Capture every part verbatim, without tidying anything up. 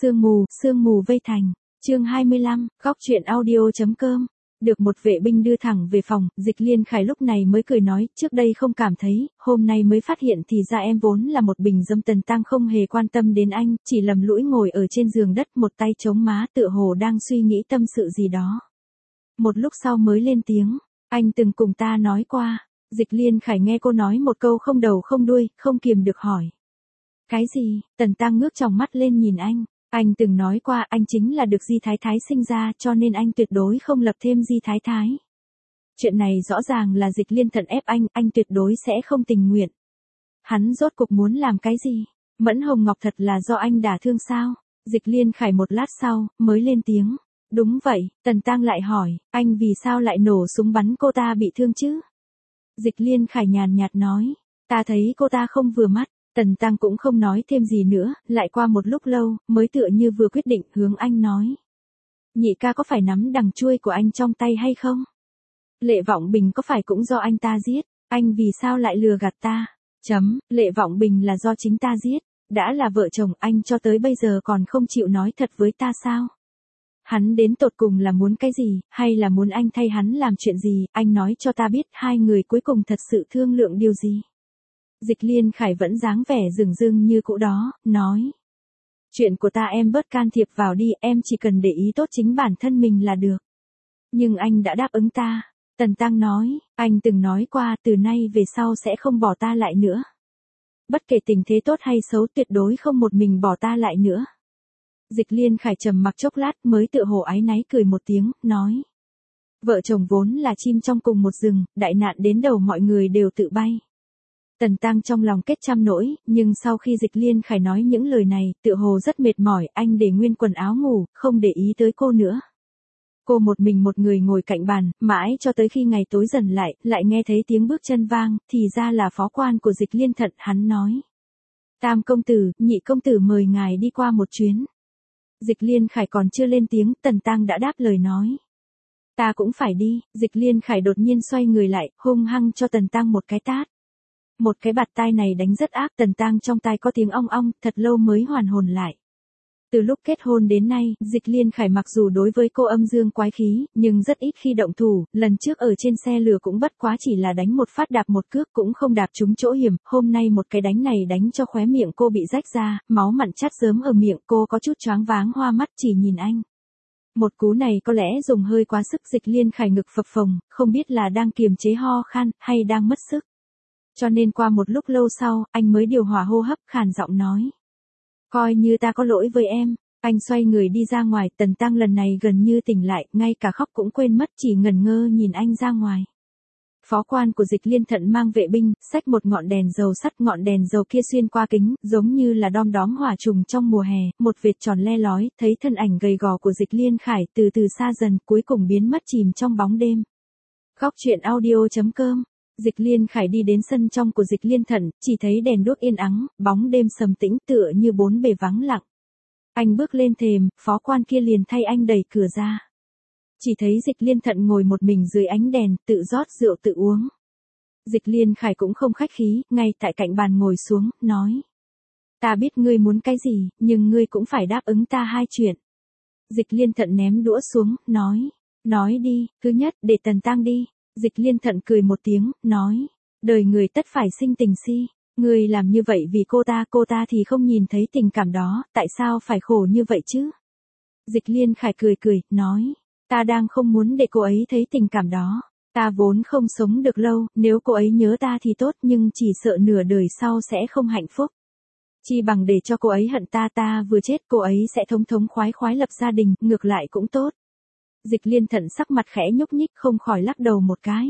Sương mù, sương mù vây thành. Chương hai mươi lăm, góc truyện audio chấm com. Được một vệ binh đưa thẳng về phòng, Dịch Liên Khải lúc này mới cười nói, trước đây không cảm thấy, hôm nay mới phát hiện thì ra em vốn là một bình dâm. Tần Tăng không hề quan tâm đến anh, chỉ lầm lũi ngồi ở trên giường đất, một tay chống má tựa hồ đang suy nghĩ tâm sự gì đó. Một lúc sau mới lên tiếng, anh từng cùng ta nói qua. Dịch Liên Khải nghe cô nói một câu không đầu không đuôi, không kiềm được hỏi. Cái gì? Tần Tăng ngước tròng mắt lên nhìn anh. Anh từng nói qua anh chính là được Di Thái Thái sinh ra, cho nên anh tuyệt đối không lập thêm Di Thái Thái. Chuyện này rõ ràng là Dịch Liên Thận ép anh, anh tuyệt đối sẽ không tình nguyện. Hắn rốt cục muốn làm cái gì? Mẫn Hồng Ngọc thật là do anh đả thương sao? Dịch Liên Khải một lát sau, mới lên tiếng. Đúng vậy. Tần Tăng lại hỏi, anh vì sao lại nổ súng bắn cô ta bị thương chứ? Dịch Liên Khải nhàn nhạt nói, ta thấy cô ta không vừa mắt. Tần Tăng cũng không nói thêm gì nữa, lại qua một lúc lâu, mới tựa như vừa quyết định hướng anh nói. Nhị ca có phải nắm đằng chuôi của anh trong tay hay không? Lệ Vọng Bình có phải cũng do anh ta giết? Anh vì sao lại lừa gạt ta? Chấm, Lệ Vọng Bình là do chính ta giết. Đã là vợ chồng anh cho tới bây giờ còn không chịu nói thật với ta sao? Hắn đến tột cùng là muốn cái gì, hay là muốn anh thay hắn làm chuyện gì, anh nói cho ta biết hai người cuối cùng thật sự thương lượng điều gì? Dịch Liên Khải vẫn dáng vẻ dửng dưng như cũ đó, nói. Chuyện của ta em bớt can thiệp vào đi, em chỉ cần để ý tốt chính bản thân mình là được. Nhưng anh đã đáp ứng ta. Tần Tăng nói, anh từng nói qua từ nay về sau sẽ không bỏ ta lại nữa. Bất kể tình thế tốt hay xấu tuyệt đối không một mình bỏ ta lại nữa. Dịch Liên Khải trầm mặc chốc lát mới tựa hồ áy náy cười một tiếng, nói. Vợ chồng vốn là chim trong cùng một rừng, đại nạn đến đầu mọi người đều tự bay. Tần Tăng trong lòng kết trăm nỗi, nhưng sau khi Dịch Liên Khải nói những lời này, tựa hồ rất mệt mỏi, anh để nguyên quần áo ngủ, không để ý tới cô nữa. Cô một mình một người ngồi cạnh bàn, mãi cho tới khi ngày tối dần lại, lại nghe thấy tiếng bước chân vang, thì ra là phó quan của Dịch Liên Thận, hắn nói. Tam công tử, nhị công tử mời ngài đi qua một chuyến. Dịch Liên Khải còn chưa lên tiếng, Tần Tăng đã đáp lời nói. Ta cũng phải đi. Dịch Liên Khải đột nhiên xoay người lại, hung hăng cho Tần Tăng một cái tát. Một cái bạt tai này đánh rất ác, Tần Tăng trong tai có tiếng ong ong, thật lâu mới hoàn hồn lại. Từ lúc kết hôn đến nay, Dịch Liên Khải mặc dù đối với cô âm dương quái khí, nhưng rất ít khi động thủ, lần trước ở trên xe lửa cũng bất quá chỉ là đánh một phát đạp một cước cũng không đạp trúng chỗ hiểm, hôm nay một cái đánh này đánh cho khóe miệng cô bị rách ra, máu mặn chát rớm ở miệng, cô có chút choáng váng hoa mắt chỉ nhìn anh. Một cú này có lẽ dùng hơi quá sức, Dịch Liên Khải ngực phập phồng, không biết là đang kiềm chế ho khan, hay đang mất sức. Cho nên qua một lúc lâu sau, anh mới điều hòa hô hấp, khàn giọng nói. Coi như ta có lỗi với em. Anh xoay người đi ra ngoài, Tần Tăng lần này gần như tỉnh lại, ngay cả khóc cũng quên mất, chỉ ngẩn ngơ nhìn anh ra ngoài. Phó quan của Dịch Liên Thận mang vệ binh, xách một ngọn đèn dầu sắt, ngọn đèn dầu kia xuyên qua kính, giống như là đom đóm hỏa trùng trong mùa hè, một vệt tròn le lói, thấy thân ảnh gầy gò của Dịch Liên Khải từ từ xa dần, cuối cùng biến mất chìm trong bóng đêm. Góc truyện audio chấm com. Dịch Liên Khải đi đến sân trong của Dịch Liên Thận, chỉ thấy đèn đuốc yên ắng, bóng đêm sầm tĩnh tựa như bốn bề vắng lặng. Anh bước lên thềm, phó quan kia liền thay anh đẩy cửa ra. Chỉ thấy Dịch Liên Thận ngồi một mình dưới ánh đèn, tự rót rượu tự uống. Dịch Liên Khải cũng không khách khí, ngay tại cạnh bàn ngồi xuống, nói. Ta biết ngươi muốn cái gì, nhưng ngươi cũng phải đáp ứng ta hai chuyện. Dịch Liên Thận ném đũa xuống, nói. Nói đi, thứ nhất, để Tần Tăng đi. Dịch Liên Thận cười một tiếng, nói. Đời người tất phải sinh tình si. Ngươi làm như vậy vì cô ta, cô ta thì không nhìn thấy tình cảm đó, tại sao phải khổ như vậy chứ? Dịch Liên Khải cười cười, nói. Ta đang không muốn để cô ấy thấy tình cảm đó. Ta vốn không sống được lâu, nếu cô ấy nhớ ta thì tốt, nhưng chỉ sợ nửa đời sau sẽ không hạnh phúc. Chi bằng để cho cô ấy hận ta, ta vừa chết cô ấy sẽ thống thống khoái khoái lập gia đình, ngược lại cũng tốt. Dịch Liên Thận sắc mặt khẽ nhúc nhích, không khỏi lắc đầu một cái.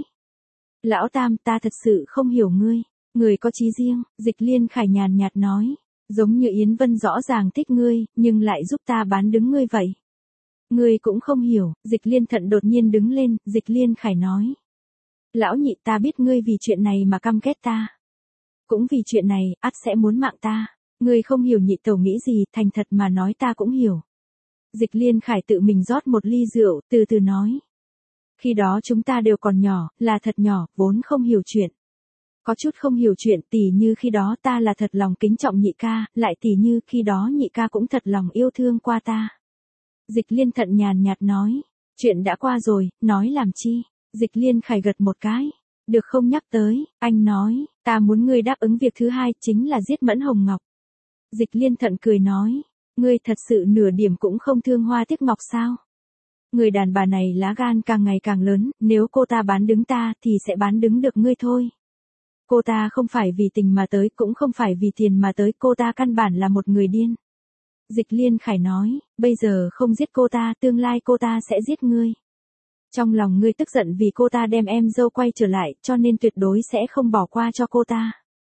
Lão Tam, ta thật sự không hiểu ngươi. Người có chí riêng. Dịch Liên Khải nhàn nhạt nói. Giống như Yến Vân rõ ràng thích ngươi, nhưng lại giúp ta bán đứng ngươi vậy. Ngươi cũng không hiểu. Dịch Liên Thận đột nhiên đứng lên, Dịch Liên Khải nói. Lão Nhị, ta biết ngươi vì chuyện này mà căm ghét ta. Cũng vì chuyện này, ắt sẽ muốn mạng ta. Ngươi không hiểu Nhị tẩu nghĩ gì, thành thật mà nói ta cũng hiểu. Dịch Liên Khải tự mình rót một ly rượu, từ từ nói. Khi đó chúng ta đều còn nhỏ, là thật nhỏ, vốn không hiểu chuyện. Có chút không hiểu chuyện, tỉ như khi đó ta là thật lòng kính trọng nhị ca, lại tỉ như khi đó nhị ca cũng thật lòng yêu thương qua ta. Dịch Liên Thận nhàn nhạt nói, chuyện đã qua rồi, nói làm chi? Dịch Liên Khải gật một cái, được không nhắc tới, anh nói, ta muốn ngươi đáp ứng việc thứ hai, chính là giết Mẫn Hồng Ngọc. Dịch Liên Thận cười nói, ngươi thật sự nửa điểm cũng không thương Hoa Tiếc Ngọc sao? Người đàn bà này lá gan càng ngày càng lớn, nếu cô ta bán đứng ta thì sẽ bán đứng được ngươi thôi. Cô ta không phải vì tình mà tới, cũng không phải vì tiền mà tới, cô ta căn bản là một người điên. Dịch Liên Khải nói, bây giờ không giết cô ta, tương lai cô ta sẽ giết ngươi. Trong lòng ngươi tức giận vì cô ta đem em dâu quay trở lại, cho nên tuyệt đối sẽ không bỏ qua cho cô ta.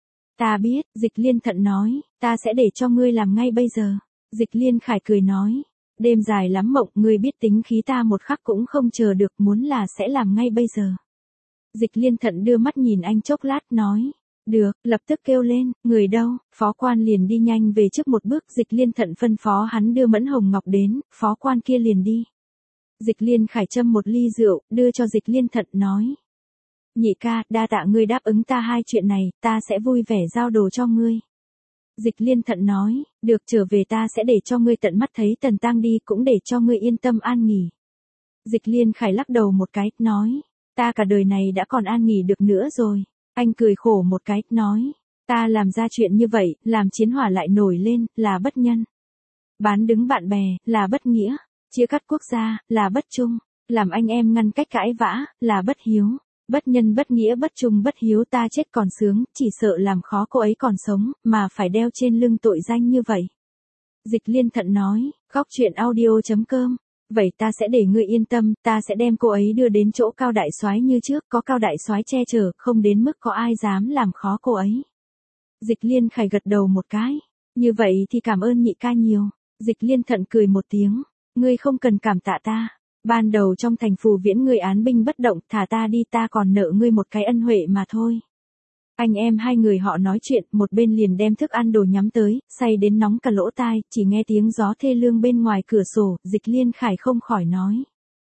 Ta biết, Dịch Liên Thận nói, ta sẽ để cho ngươi làm ngay bây giờ. Dịch Liên Khải cười nói, đêm dài lắm mộng, ngươi biết tính khí ta một khắc cũng không chờ được, muốn là sẽ làm ngay bây giờ. Dịch Liên Thận đưa mắt nhìn anh chốc lát nói, được, lập tức kêu lên, người đâu? Phó quan liền đi nhanh về trước một bước, Dịch Liên Thận phân phó hắn đưa Mẫn Hồng Ngọc đến, phó quan kia liền đi. Dịch Liên Khải châm một ly rượu, đưa cho Dịch Liên Thận nói, nhị ca, đa tạ ngươi đáp ứng ta hai chuyện này, ta sẽ vui vẻ giao đồ cho ngươi. Dịch Liên Thận nói, được, trở về ta sẽ để cho ngươi tận mắt thấy Tần Tăng đi, cũng để cho ngươi yên tâm an nghỉ. Dịch Liên Khải lắc đầu một cái, nói, ta cả đời này đã còn an nghỉ được nữa rồi. Anh cười khổ một cái, nói, ta làm ra chuyện như vậy, làm chiến hỏa lại nổi lên, là bất nhân. Bán đứng bạn bè, là bất nghĩa. Chia cắt quốc gia, là bất trung. Làm anh em ngăn cách cãi vã, là bất hiếu. Bất nhân bất nghĩa bất trung bất hiếu, ta chết còn sướng, chỉ sợ làm khó cô ấy còn sống, mà phải đeo trên lưng tội danh như vậy. Dịch Liên Thận nói, góc truyện audio chấm com. Vậy ta sẽ để ngươi yên tâm, ta sẽ đem cô ấy đưa đến chỗ Cao đại soái như trước, có Cao đại soái che chở, không đến mức có ai dám làm khó cô ấy. Dịch Liên Khải gật đầu một cái, như vậy thì cảm ơn nhị ca nhiều. Dịch Liên Thận cười một tiếng, ngươi không cần cảm tạ ta. Ban đầu trong thành Phù Viễn ngươi án binh bất động, thả ta đi, ta còn nợ ngươi một cái ân huệ mà thôi. Anh em hai người họ nói chuyện, một bên liền đem thức ăn đồ nhắm tới, say đến nóng cả lỗ tai, chỉ nghe tiếng gió thê lương bên ngoài cửa sổ, Dịch Liên Khải không khỏi nói.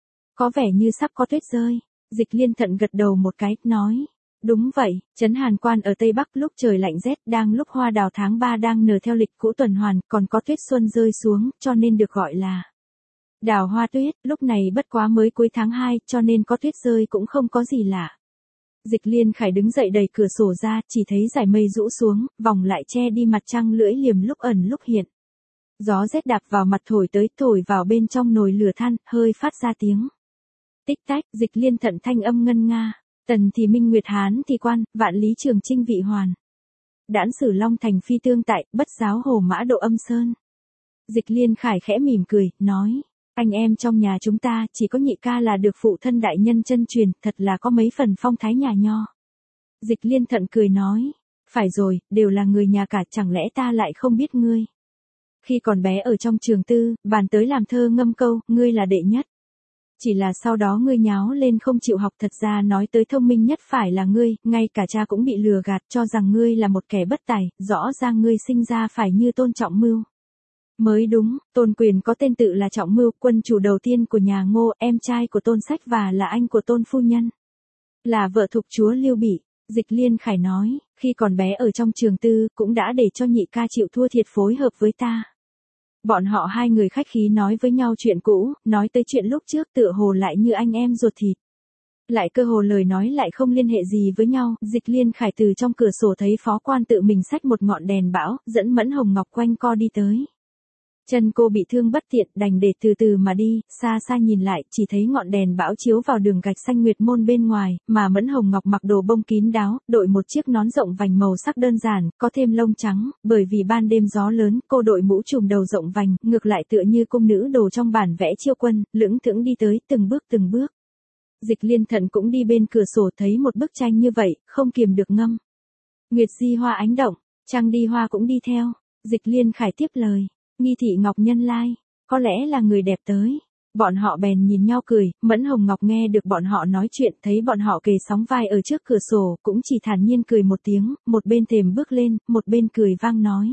Có vẻ như sắp có tuyết rơi. Dịch Liên Thận gật đầu một cái, nói. Đúng vậy, trấn Hàn Quan ở Tây Bắc lúc trời lạnh rét, đang lúc hoa đào tháng ba đang nở theo lịch cũ tuần hoàn, còn có tuyết xuân rơi xuống, cho nên được gọi là đào hoa tuyết. Lúc này bất quá mới cuối tháng hai, cho nên có tuyết rơi cũng không có gì lạ. Dịch Liên Khải đứng dậy đẩy cửa sổ ra, chỉ thấy dải mây rũ xuống, vòng lại che đi mặt trăng lưỡi liềm lúc ẩn lúc hiện. Gió rét đạp vào mặt thổi tới, thổi vào bên trong nồi lửa than, hơi phát ra tiếng tích tách. Dịch Liên Thận thanh âm ngân nga, tần thì minh nguyệt, hán thì quan, vạn lý trường chinh vị hoàn. Đãn sử long thành phi tương tại, bất giáo hồ mã độ âm sơn. Dịch Liên Khải khẽ mỉm cười, nói. Anh em trong nhà chúng ta, chỉ có nhị ca là được phụ thân đại nhân chân truyền, thật là có mấy phần phong thái nhà nho. Dịch Liên Thận cười nói, phải rồi, đều là người nhà cả, chẳng lẽ ta lại không biết ngươi. Khi còn bé ở trong trường tư, bàn tới làm thơ ngâm câu, ngươi là đệ nhất. Chỉ là sau đó ngươi nháo lên không chịu học, thật ra nói tới thông minh nhất phải là ngươi, ngay cả cha cũng bị lừa gạt cho rằng ngươi là một kẻ bất tài, rõ ràng ngươi sinh ra phải như Tôn Trọng Mưu. Mới đúng, Tôn Quyền có tên tự là Trọng Mưu, quân chủ đầu tiên của nhà Ngô, em trai của Tôn Sách và là anh của Tôn Phu Nhân. Là vợ thục chúa Lưu Bị. Dịch Liên Khải nói, khi còn bé ở trong trường tư, cũng đã để cho nhị ca chịu thua thiệt phối hợp với ta. Bọn họ hai người khách khí nói với nhau chuyện cũ, nói tới chuyện lúc trước tựa hồ lại như anh em ruột thịt. Lại cơ hồ lời nói lại không liên hệ gì với nhau, Dịch Liên Khải từ trong cửa sổ thấy phó quan tự mình xách một ngọn đèn bão, dẫn Mẫn Hồng Ngọc quanh co đi tới. Chân cô bị thương bất tiện, đành để từ từ mà đi, xa xa nhìn lại, chỉ thấy ngọn đèn bão chiếu vào đường gạch xanh nguyệt môn bên ngoài, mà Mẫn Hồng Ngọc mặc đồ bông kín đáo, đội một chiếc nón rộng vành màu sắc đơn giản, có thêm lông trắng, bởi vì ban đêm gió lớn, cô đội mũ trùm đầu rộng vành, ngược lại tựa như cung nữ đồ trong bản vẽ chiêu quân, lững thững đi tới, từng bước từng bước. Dịch Liên Thận cũng đi bên cửa sổ thấy một bức tranh như vậy, không kiềm được ngâm. Nguyệt di hoa ánh động, trăng đi hoa cũng đi theo. Dịch Liên Khải tiếp lời. Nghi thị Ngọc Nhân lai, có lẽ là người đẹp tới. Bọn họ bèn nhìn nhau cười, Mẫn Hồng Ngọc nghe được bọn họ nói chuyện, thấy bọn họ kề sóng vai ở trước cửa sổ, cũng chỉ thản nhiên cười một tiếng, một bên thềm bước lên, một bên cười vang nói.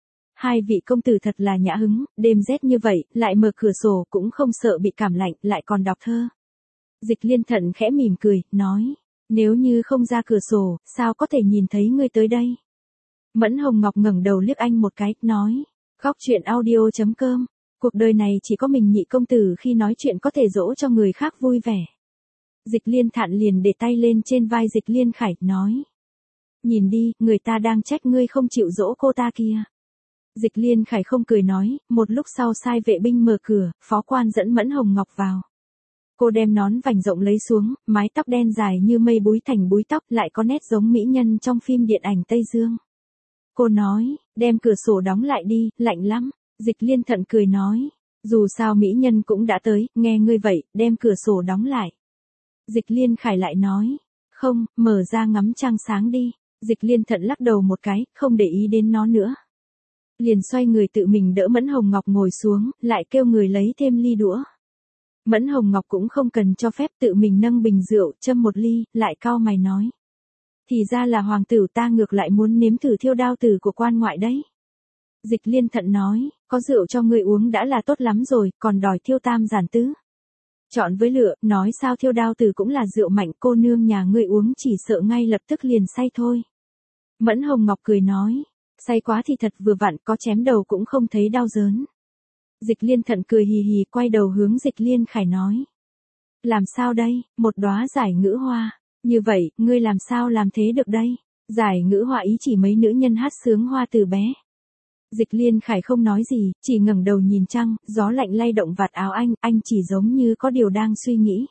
Hai vị công tử thật là nhã hứng, đêm rét như vậy, lại mở cửa sổ, cũng không sợ bị cảm lạnh, lại còn đọc thơ. Dịch Liên Thận khẽ mỉm cười, nói. Nếu như không ra cửa sổ, sao có thể nhìn thấy ngươi tới đây? Mẫn Hồng Ngọc ngẩng đầu liếc anh một cái, nói. Góc chuyện audio chấm com. Cuộc đời này chỉ có mình Nhị công tử khi nói chuyện có thể dỗ cho người khác vui vẻ. Dịch Liên Thạn liền để tay lên trên vai Dịch Liên Khải, nói. Nhìn đi, người ta đang trách ngươi không chịu dỗ cô ta kia. Dịch Liên Khải không cười nói, một lúc sau sai vệ binh mở cửa, phó quan dẫn Mẫn Hồng Ngọc vào. Cô đem nón vành rộng lấy xuống, mái tóc đen dài như mây búi thành búi tóc, lại có nét giống mỹ nhân trong phim điện ảnh Tây Dương. Cô nói, đem cửa sổ đóng lại đi, lạnh lắm. Dịch Liên Thận cười nói, dù sao mỹ nhân cũng đã tới, nghe ngươi vậy, đem cửa sổ đóng lại. Dịch Liên Khải lại nói, không, mở ra ngắm trăng sáng đi. Dịch Liên Thận lắc đầu một cái, không để ý đến nó nữa. Liền xoay người tự mình đỡ Mẫn Hồng Ngọc ngồi xuống, lại kêu người lấy thêm ly đũa. Mẫn Hồng Ngọc cũng không cần cho phép, tự mình nâng bình rượu, châm một ly, lại cau mày nói. Thì ra là hoàng tử, ta ngược lại muốn nếm thử thiêu đao tử của quan ngoại đấy. Dịch Liên Thận nói, có rượu cho ngươi uống đã là tốt lắm rồi, còn đòi thiêu tam giản tứ. Chọn với lựa, nói sao thiêu đao tử cũng là rượu mạnh, cô nương nhà ngươi uống chỉ sợ ngay lập tức liền say thôi. Mẫn Hồng Ngọc cười nói, say quá thì thật vừa vặn, có chém đầu cũng không thấy đau đớn. Dịch Liên Thận cười hì hì, quay đầu hướng Dịch Liên Khải nói. Làm sao đây, một đóa giải ngữ hoa, như vậy, ngươi làm sao làm thế được đây? Giải ngữ hoa ý chỉ mấy nữ nhân hát sướng hoa từ bé. Dịch Liên Khải không nói gì, chỉ ngẩng đầu nhìn trăng, gió lạnh lay động vạt áo anh, anh chỉ giống như có điều đang suy nghĩ.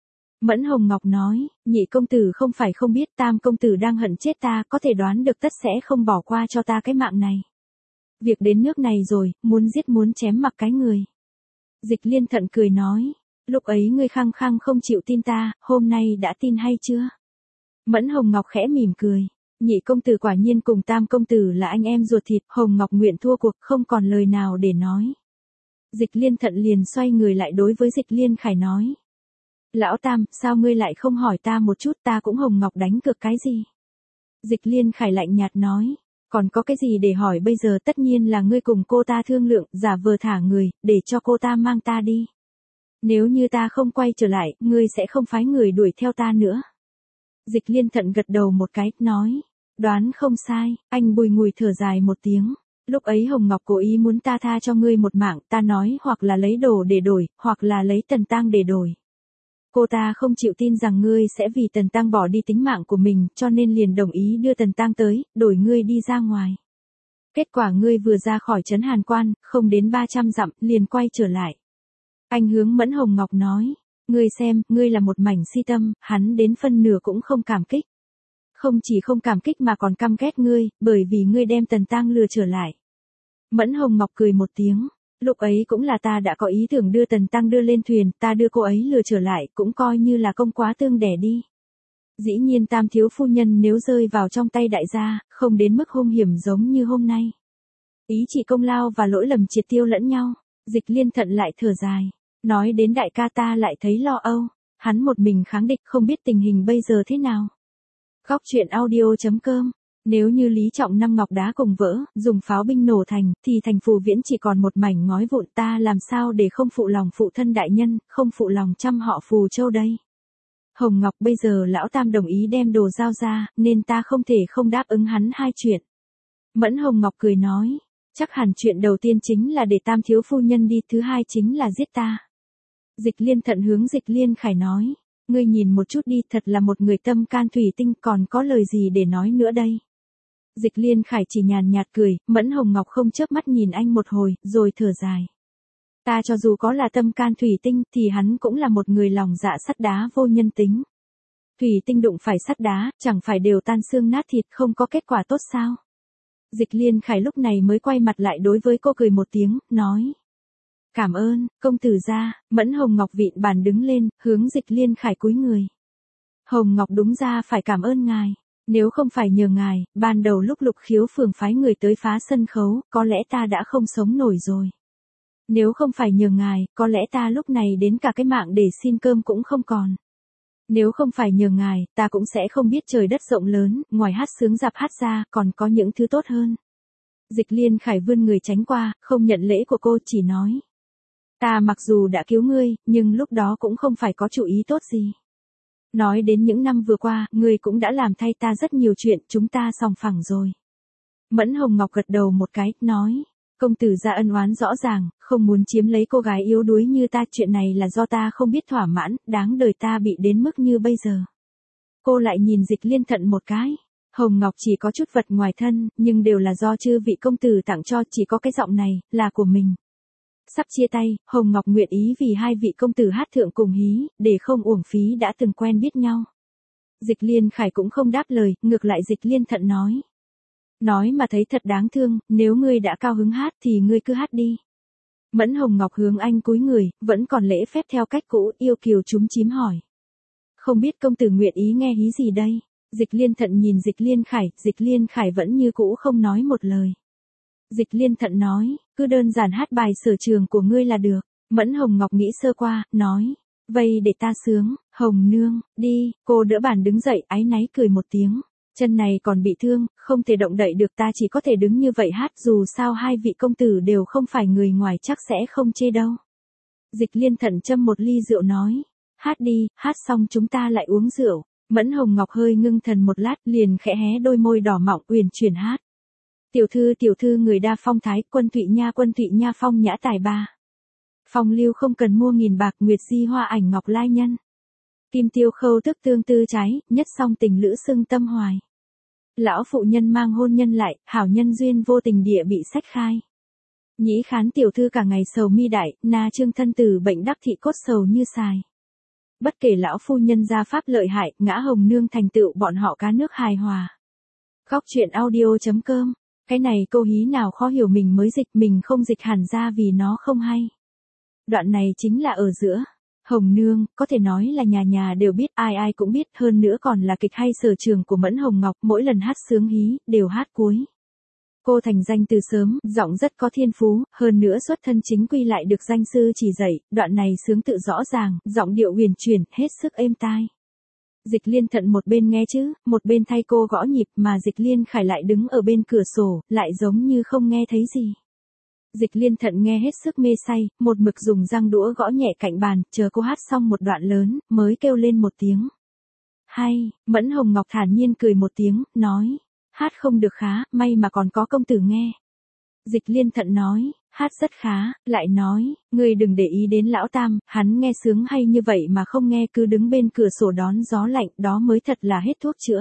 Mẫn Hồng Ngọc nói, Nhị công tử không phải không biết Tam công tử đang hận chết ta, có thể đoán được tất sẽ không bỏ qua cho ta cái mạng này. Việc đến nước này rồi, muốn giết muốn chém mặc cái người. Dịch Liên Thận cười nói, lúc ấy ngươi khăng khăng không chịu tin ta, hôm nay đã tin hay chưa? Mẫn Hồng Ngọc khẽ mỉm cười. Nhị công tử quả nhiên cùng Tam công tử là anh em ruột thịt, Hồng Ngọc nguyện thua cuộc, không còn lời nào để nói. Dịch Liên Thận liền xoay người lại đối với Dịch Liên Khải nói. Lão Tam, sao ngươi lại không hỏi ta một chút, ta cũng Hồng Ngọc đánh cược cái gì? Dịch Liên Khải lạnh nhạt nói, còn có cái gì để hỏi bây giờ, tất nhiên là ngươi cùng cô ta thương lượng, giả vờ thả người, để cho cô ta mang ta đi. Nếu như ta không quay trở lại, ngươi sẽ không phái người đuổi theo ta nữa. Dịch Liên Thận gật đầu một cái, nói, đoán không sai, anh bùi ngùi thở dài một tiếng. Lúc ấy Hồng Ngọc cố ý muốn ta tha cho ngươi một mạng, ta nói hoặc là lấy đồ để đổi, hoặc là lấy Tần Tăng để đổi. Cô ta không chịu tin rằng ngươi sẽ vì Tần Tăng bỏ đi tính mạng của mình, cho nên liền đồng ý đưa Tần Tăng tới, đổi ngươi đi ra ngoài. Kết quả ngươi vừa ra khỏi trấn Hàn Quan, không đến ba trăm dặm, liền quay trở lại. Anh hướng Mẫn Hồng Ngọc nói, ngươi xem, ngươi là một mảnh si tâm, hắn đến phân nửa cũng không cảm kích. Không chỉ không cảm kích mà còn căm ghét ngươi, bởi vì ngươi đem Tần Tăng lừa trở lại. Mẫn Hồng Ngọc cười một tiếng, lúc ấy cũng là ta đã có ý tưởng đưa Tần Tăng đưa lên thuyền, ta đưa cô ấy lừa trở lại, cũng coi như là công quá tương đẻ đi. Dĩ nhiên Tam thiếu phu nhân nếu rơi vào trong tay đại gia, không đến mức hung hiểm giống như hôm nay. Ý chỉ công lao và lỗi lầm triệt tiêu lẫn nhau. Dịch Liên Thận lại thở dài, nói đến đại ca ta lại thấy lo âu, hắn một mình kháng địch không biết tình hình bây giờ thế nào. Góc chuyện audio chấm com. Nếu như Lý Trọng năm ngọc đá cùng vỡ, dùng pháo binh nổ thành, thì thành Phù Viễn chỉ còn một mảnh ngói vụn, ta làm sao để không phụ lòng phụ thân đại nhân, không phụ lòng trăm họ Phù Châu đây. Hồng Ngọc bây giờ lão Tam đồng ý đem đồ giao ra, nên ta không thể không đáp ứng hắn hai chuyện. Mẫn Hồng Ngọc cười nói, chắc hẳn chuyện đầu tiên chính là để Tam thiếu phu nhân đi, thứ hai chính là giết ta. Dịch Liên Thận hướng Dịch Liên Khải nói, ngươi nhìn một chút đi, thật là một người tâm can thủy tinh, còn có lời gì để nói nữa đây. Dịch Liên Khải chỉ nhàn nhạt cười, Mẫn Hồng Ngọc không chớp mắt nhìn anh một hồi, rồi thở dài. Ta cho dù có là tâm can thủy tinh, thì hắn cũng là một người lòng dạ sắt đá vô nhân tính. Thủy tinh đụng phải sắt đá, chẳng phải đều tan xương nát thịt, không có kết quả tốt sao? Dịch Liên Khải lúc này mới quay mặt lại đối với cô cười một tiếng, nói. Cảm ơn, công tử gia. Mẫn Hồng Ngọc vịn bàn đứng lên, hướng Dịch Liên Khải cúi người. Hồng Ngọc đúng ra phải cảm ơn ngài. Nếu không phải nhờ ngài, ban đầu lúc Lục Khiếu phường phái người tới phá sân khấu, có lẽ ta đã không sống nổi rồi. Nếu không phải nhờ ngài, có lẽ ta lúc này đến cả cái mạng để xin cơm cũng không còn. Nếu không phải nhờ ngài, ta cũng sẽ không biết trời đất rộng lớn, ngoài hát sướng dạp hát ra, còn có những thứ tốt hơn. Dịch Liên Khải vươn người tránh qua, không nhận lễ của cô, chỉ nói. Ta mặc dù đã cứu ngươi, nhưng lúc đó cũng không phải có chủ ý tốt gì. Nói đến những năm vừa qua, ngươi cũng đã làm thay ta rất nhiều chuyện, chúng ta sòng phẳng rồi. Mẫn Hồng Ngọc gật đầu một cái, nói. Công tử gia ân oán rõ ràng, không muốn chiếm lấy cô gái yếu đuối như ta, chuyện này là do ta không biết thỏa mãn, đáng đời ta bị đến mức như bây giờ. Cô lại nhìn Dịch Liên Thận một cái. Hồng Ngọc chỉ có chút vật ngoài thân, nhưng đều là do chư vị công tử tặng cho, chỉ có cái giọng này, là của mình. Sắp chia tay, Hồng Ngọc nguyện ý vì hai vị công tử hát thượng cùng hí, để không uổng phí đã từng quen biết nhau. Dịch Liên Khải cũng không đáp lời, ngược lại Dịch Liên Thận nói. Nói mà thấy thật đáng thương, nếu ngươi đã cao hứng hát thì ngươi cứ hát đi. Mẫn Hồng Ngọc hướng anh cúi người, vẫn còn lễ phép theo cách cũ, yêu kiều chúm chím hỏi. Không biết công tử nguyện ý nghe hí gì đây? Dịch Liên Thận nhìn Dịch Liên Khải, Dịch Liên Khải vẫn như cũ không nói một lời. Dịch Liên Thận nói, cứ đơn giản hát bài sở trường của ngươi là được. Mẫn Hồng Ngọc nghĩ sơ qua, nói, vây để ta sướng, Hồng nương, đi. Cô đỡ bàn đứng dậy, áy náy cười một tiếng. Chân này còn bị thương, không thể động đậy được, ta chỉ có thể đứng như vậy hát, dù sao hai vị công tử đều không phải người ngoài, chắc sẽ không chê đâu. Dịch Liên Thận châm một ly rượu nói, hát đi, hát xong chúng ta lại uống rượu. Mẫn Hồng Ngọc hơi ngưng thần một lát, liền khẽ hé đôi môi đỏ mọng uyển chuyển hát. Tiểu thư tiểu thư người đa phong thái, Quân Thụy Nha Quân Thụy Nha phong nhã tài ba. Phong lưu không cần mua nghìn bạc, nguyệt di hoa ảnh ngọc lai nhân. Kim tiêu khâu tức tương tư trái, nhất song tình lữ xưng tâm hoài. Lão phụ nhân mang hôn nhân lại, hảo nhân duyên vô tình địa bị sách khai. Nhĩ khán tiểu thư cả ngày sầu mi đại, na trương thân tử bệnh đắc thị cốt sầu như xài. Bất kể lão phu nhân gia pháp lợi hại, ngã Hồng nương thành tựu bọn họ cá nước hài hòa. Góc truyện audio chấm com. Cái này câu hí nào khó hiểu mình mới dịch, mình không dịch hẳn ra vì nó không hay. Đoạn này chính là ở giữa. Hồng nương, có thể nói là nhà nhà đều biết, ai ai cũng biết, hơn nữa còn là kịch hay sở trường của Mẫn Hồng Ngọc, mỗi lần hát sướng hí, đều hát cuối. Cô thành danh từ sớm, giọng rất có thiên phú, hơn nữa xuất thân chính quy lại được danh sư chỉ dạy, đoạn này sướng tự rõ ràng, giọng điệu huyền chuyển, hết sức êm tai. Dịch Liên Thận một bên nghe chứ, một bên thay cô gõ nhịp, mà Dịch Liên Khải lại đứng ở bên cửa sổ, lại giống như không nghe thấy gì. Dịch Liên Thận nghe hết sức mê say, một mực dùng răng đũa gõ nhẹ cạnh bàn, chờ cô hát xong một đoạn lớn, mới kêu lên một tiếng. Hay, Mẫn Hồng Ngọc thản nhiên cười một tiếng, nói, hát không được khá, may mà còn có công tử nghe. Dịch Liên Thận nói, hát rất khá, lại nói, ngươi đừng để ý đến lão tam, hắn nghe sướng hay như vậy mà không nghe, cứ đứng bên cửa sổ đón gió lạnh, đó mới thật là hết thuốc chữa.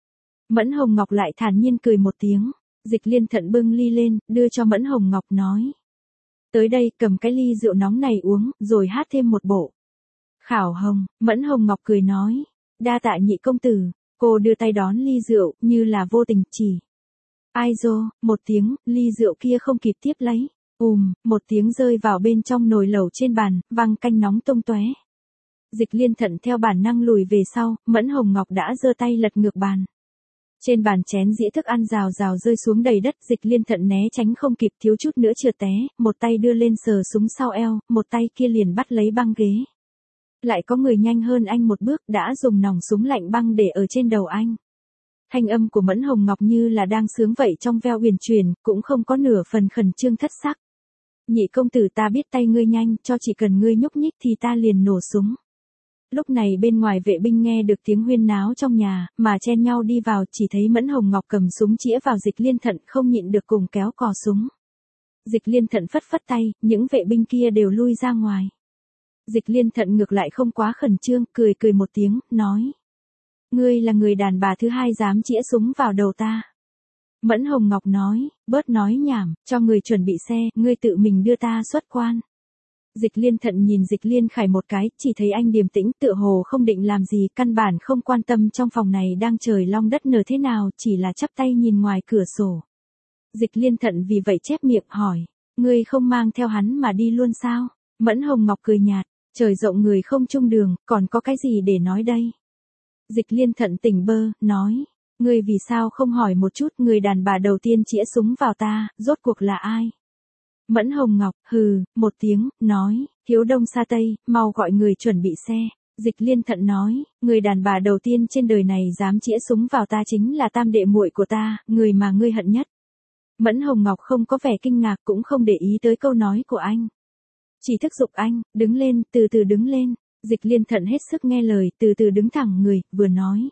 Mẫn Hồng Ngọc lại thản nhiên cười một tiếng. Dịch Liên Thận bưng ly lên, đưa cho Mẫn Hồng Ngọc nói. Tới đây, cầm cái ly rượu nóng này uống, rồi hát thêm một bộ. Khảo Hồng, Mẫn Hồng Ngọc cười nói. Đa tạ nhị công tử, cô đưa tay đón ly rượu, như là vô tình, chỉ. Ai dô, một tiếng, ly rượu kia không kịp tiếp lấy. Ùm, một tiếng rơi vào bên trong nồi lẩu trên bàn, văng canh nóng tung tóe. Dịch Liên Thận theo bản năng lùi về sau, Mẫn Hồng Ngọc đã giơ tay lật ngược bàn. Trên bàn chén dĩa thức ăn rào rào rơi xuống đầy đất, Dịch Liên Thận né tránh không kịp, thiếu chút nữa trượt té, một tay đưa lên sờ súng sau eo, một tay kia liền bắt lấy băng ghế. Lại có người nhanh hơn anh một bước, đã dùng nòng súng lạnh băng để ở trên đầu anh. Thanh âm của Mẫn Hồng Ngọc như là đang sướng vậy trong veo huyền truyền, cũng không có nửa phần khẩn trương thất sắc. Nhị công tử, ta biết tay ngươi nhanh, cho chỉ cần ngươi nhúc nhích thì ta liền nổ súng. Lúc này bên ngoài vệ binh nghe được tiếng huyên náo trong nhà, mà chen nhau đi vào, chỉ thấy Mẫn Hồng Ngọc cầm súng chĩa vào Dịch Liên Thận, không nhịn được cùng kéo cò súng. Dịch Liên Thận phất phất tay, những vệ binh kia đều lui ra ngoài. Dịch Liên Thận ngược lại không quá khẩn trương, cười cười một tiếng, nói. Ngươi là người đàn bà thứ hai dám chĩa súng vào đầu ta. Mẫn Hồng Ngọc nói, bớt nói nhảm, cho người chuẩn bị xe, ngươi tự mình đưa ta xuất quan. Dịch Liên Thận nhìn Dịch Liên Khải một cái, chỉ thấy anh điềm tĩnh, tựa hồ không định làm gì, căn bản không quan tâm trong phòng này đang trời long đất nở thế nào, chỉ là chắp tay nhìn ngoài cửa sổ. Dịch Liên Thận vì vậy chép miệng hỏi, ngươi không mang theo hắn mà đi luôn sao? Mẫn Hồng Ngọc cười nhạt, trời rộng người không chung đường, còn có cái gì để nói đây? Dịch Liên Thận tỉnh bơ, nói, ngươi vì sao không hỏi một chút, người đàn bà đầu tiên chĩa súng vào ta, rốt cuộc là ai? Mẫn Hồng Ngọc, hừ, một tiếng, nói, thiếu đông xa tây, mau gọi người chuẩn bị xe. Dịch Liên Thận nói, người đàn bà đầu tiên trên đời này dám chĩa súng vào ta chính là tam đệ muội của ta, người mà ngươi hận nhất. Mẫn Hồng Ngọc không có vẻ kinh ngạc, cũng không để ý tới câu nói của anh. Chỉ thúc giục anh, đứng lên, từ từ đứng lên. Dịch Liên Thận hết sức nghe lời, từ từ đứng thẳng người, vừa nói.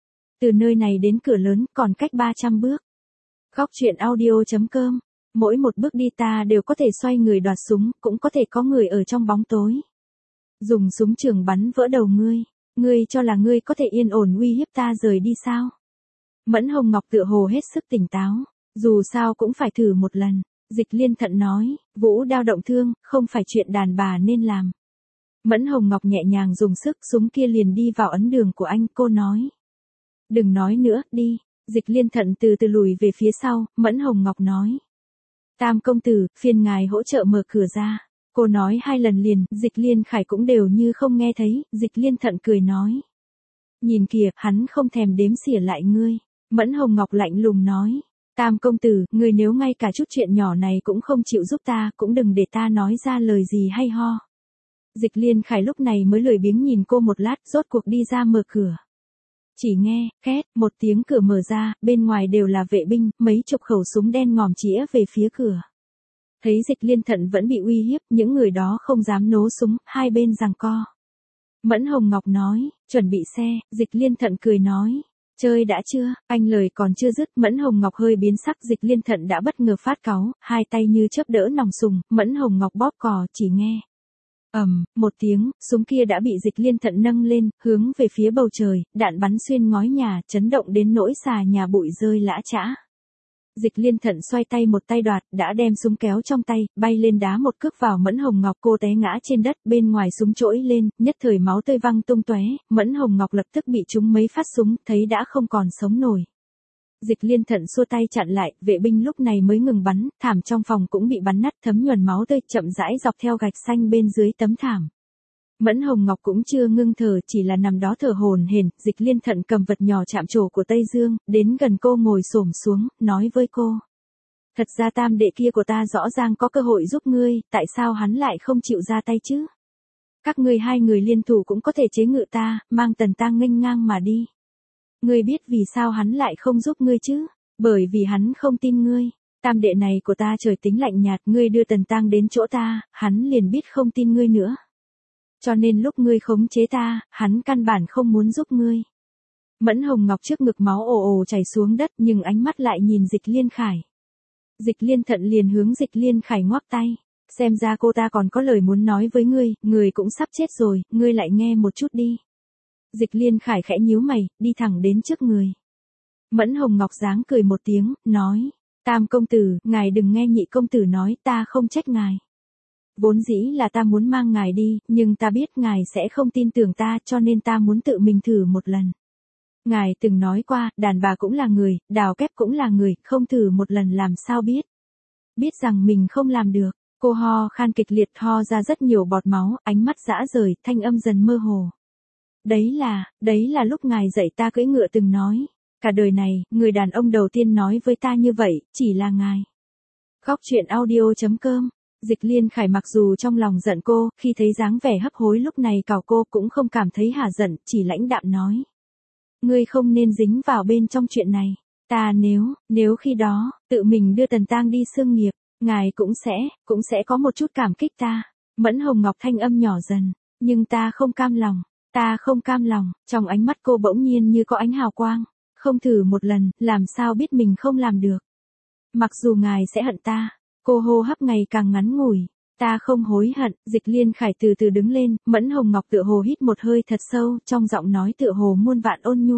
Từ nơi này đến cửa lớn, còn cách ba trăm bước. Góc truyện audio chấm com. Mỗi một bước đi ta đều có thể xoay người đoạt súng, cũng có thể có người ở trong bóng tối. Dùng súng trường bắn vỡ đầu ngươi. Ngươi cho là ngươi có thể yên ổn uy hiếp ta rời đi sao? Mẫn Hồng Ngọc tựa hồ hết sức tỉnh táo. Dù sao cũng phải thử một lần. Dịch Liên Thận nói, vũ đao động thương, không phải chuyện đàn bà nên làm. Mẫn Hồng Ngọc nhẹ nhàng dùng sức, súng kia liền đi vào ấn đường của anh, cô nói. Đừng nói nữa, đi. Dịch Liên Thận từ từ lùi về phía sau, Mẫn Hồng Ngọc nói. Tam công tử, phiền ngài hỗ trợ mở cửa ra. Cô nói hai lần liền, Dịch Liên Khải cũng đều như không nghe thấy, Dịch Liên Thận cười nói. Nhìn kìa, hắn không thèm đếm xỉa lại ngươi. Mẫn Hồng Ngọc lạnh lùng nói. Tam công tử, ngươi nếu ngay cả chút chuyện nhỏ này cũng không chịu giúp ta, cũng đừng để ta nói ra lời gì hay ho. Dịch Liên Khải lúc này mới lười biếng nhìn cô một lát, rốt cuộc đi ra mở cửa. Chỉ nghe, két, một tiếng cửa mở ra, bên ngoài đều là vệ binh, mấy chục khẩu súng đen ngòm chĩa về phía cửa. Thấy Dịch Liên Thận vẫn bị uy hiếp, những người đó không dám nổ súng, hai bên giằng co. Mẫn Hồng Ngọc nói, chuẩn bị xe, Dịch Liên Thận cười nói. Chơi đã chưa, anh lời còn chưa dứt, Mẫn Hồng Ngọc hơi biến sắc, Dịch Liên Thận đã bất ngờ phát cáu, hai tay như chớp đỡ nòng súng, Mẫn Hồng Ngọc bóp cò, chỉ nghe. Ầm, um, một tiếng, súng kia đã bị Dịch Liên Thận nâng lên, hướng về phía bầu trời, đạn bắn xuyên ngói nhà, chấn động đến nỗi xà nhà bụi rơi lã chã. Dịch Liên Thận xoay tay một tay đoạt, đã đem súng kéo trong tay, bay lên đá một cước vào Mẫn Hồng Ngọc, cô té ngã trên đất, bên ngoài súng trỗi lên, nhất thời máu tươi văng tung tóe, Mẫn Hồng Ngọc lập tức bị trúng mấy phát súng, thấy đã không còn sống nổi. Dịch Liên Thận xua tay chặn lại, vệ binh lúc này mới ngừng bắn, thảm trong phòng cũng bị bắn nát, thấm nhuần máu tươi, chậm rãi dọc theo gạch xanh bên dưới tấm thảm. Mẫn Hồng Ngọc cũng chưa ngưng thở, chỉ là nằm đó thở hổn hển. Dịch Liên Thận cầm vật nhỏ chạm trổ của Tây Dương, đến gần cô ngồi xổm xuống, nói với cô. Thật ra tam đệ kia của ta rõ ràng có cơ hội giúp ngươi, tại sao hắn lại không chịu ra tay chứ? Các ngươi hai người liên thủ cũng có thể chế ngự ta, mang Tần Tang nghênh ngang mà đi. Ngươi biết vì sao hắn lại không giúp ngươi chứ? Bởi vì hắn không tin ngươi. Tam đệ này của ta trời tính lạnh nhạt, ngươi đưa Tần Tang đến chỗ ta, hắn liền biết không tin ngươi nữa. Cho nên lúc ngươi khống chế ta, hắn căn bản không muốn giúp ngươi. Mẫn Hồng Ngọc trước ngực máu ồ ồ chảy xuống đất, nhưng ánh mắt lại nhìn Dịch Liên Khải. Dịch Liên Thận liền hướng Dịch Liên Khải ngoắc tay. Xem ra cô ta còn có lời muốn nói với ngươi, ngươi cũng sắp chết rồi, ngươi lại nghe một chút đi. Dịch Liên Khải khẽ nhíu mày, đi thẳng đến trước người. Mẫn Hồng Ngọc giáng cười một tiếng, nói. Tam công tử, ngài đừng nghe nhị công tử nói, ta không trách ngài. Vốn dĩ là ta muốn mang ngài đi, nhưng ta biết ngài sẽ không tin tưởng ta, cho nên ta muốn tự mình thử một lần. Ngài từng nói qua, đàn bà cũng là người, đào kép cũng là người, không thử một lần làm sao biết. Biết rằng mình không làm được, cô ho khan kịch liệt, ho ra rất nhiều bọt máu, ánh mắt dã rời, thanh âm dần mơ hồ. Đấy là, đấy là lúc ngài dạy ta cưỡi ngựa từng nói. Cả đời này, người đàn ông đầu tiên nói với ta như vậy, chỉ là ngài. Góc truyện audio chấm com. Dịch Liên Khải mặc dù trong lòng giận cô, khi thấy dáng vẻ hấp hối lúc này cào cô cũng không cảm thấy hả giận, chỉ lãnh đạm nói. Ngươi không nên dính vào bên trong chuyện này. Ta nếu, nếu khi đó, tự mình đưa Tần Tang đi xương nghiệp, ngài cũng sẽ, cũng sẽ có một chút cảm kích ta. Mẫn Hồng Ngọc thanh âm nhỏ dần, nhưng ta không cam lòng, ta không cam lòng, trong ánh mắt cô bỗng nhiên như có ánh hào quang. Không thử một lần, làm sao biết mình không làm được. Mặc dù ngài sẽ hận ta. Cô hô hấp ngày càng ngắn ngủi. Ta không hối hận. Dịch Liên Khải từ từ đứng lên, Mẫn Hồng Ngọc tựa hồ hít một hơi thật sâu, trong giọng nói tựa hồ muôn vạn ôn nhu.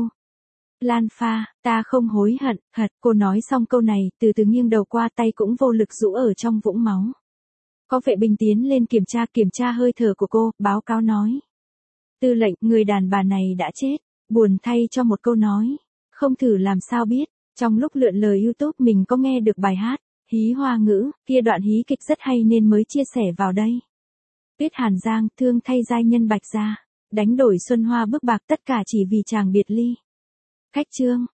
Lan Pha, ta không hối hận, hận. Cô nói xong câu này, từ từ nghiêng đầu qua, tay cũng vô lực rũ ở trong vũng máu. Có vệ binh tiến lên kiểm tra, kiểm tra hơi thở của cô, báo cáo nói. Tư lệnh, người đàn bà này đã chết. Buồn thay cho một câu nói. Không thử làm sao biết. Trong lúc lượn lời YouTube mình có nghe được bài hát. Hí hoa ngữ, kia đoạn hí kịch rất hay nên mới chia sẻ vào đây. Tuyết Hàn Giang, thương thay giai nhân Bạch Gia, đánh đổi xuân hoa bước bạc tất cả chỉ vì chàng biệt ly. Khách chương.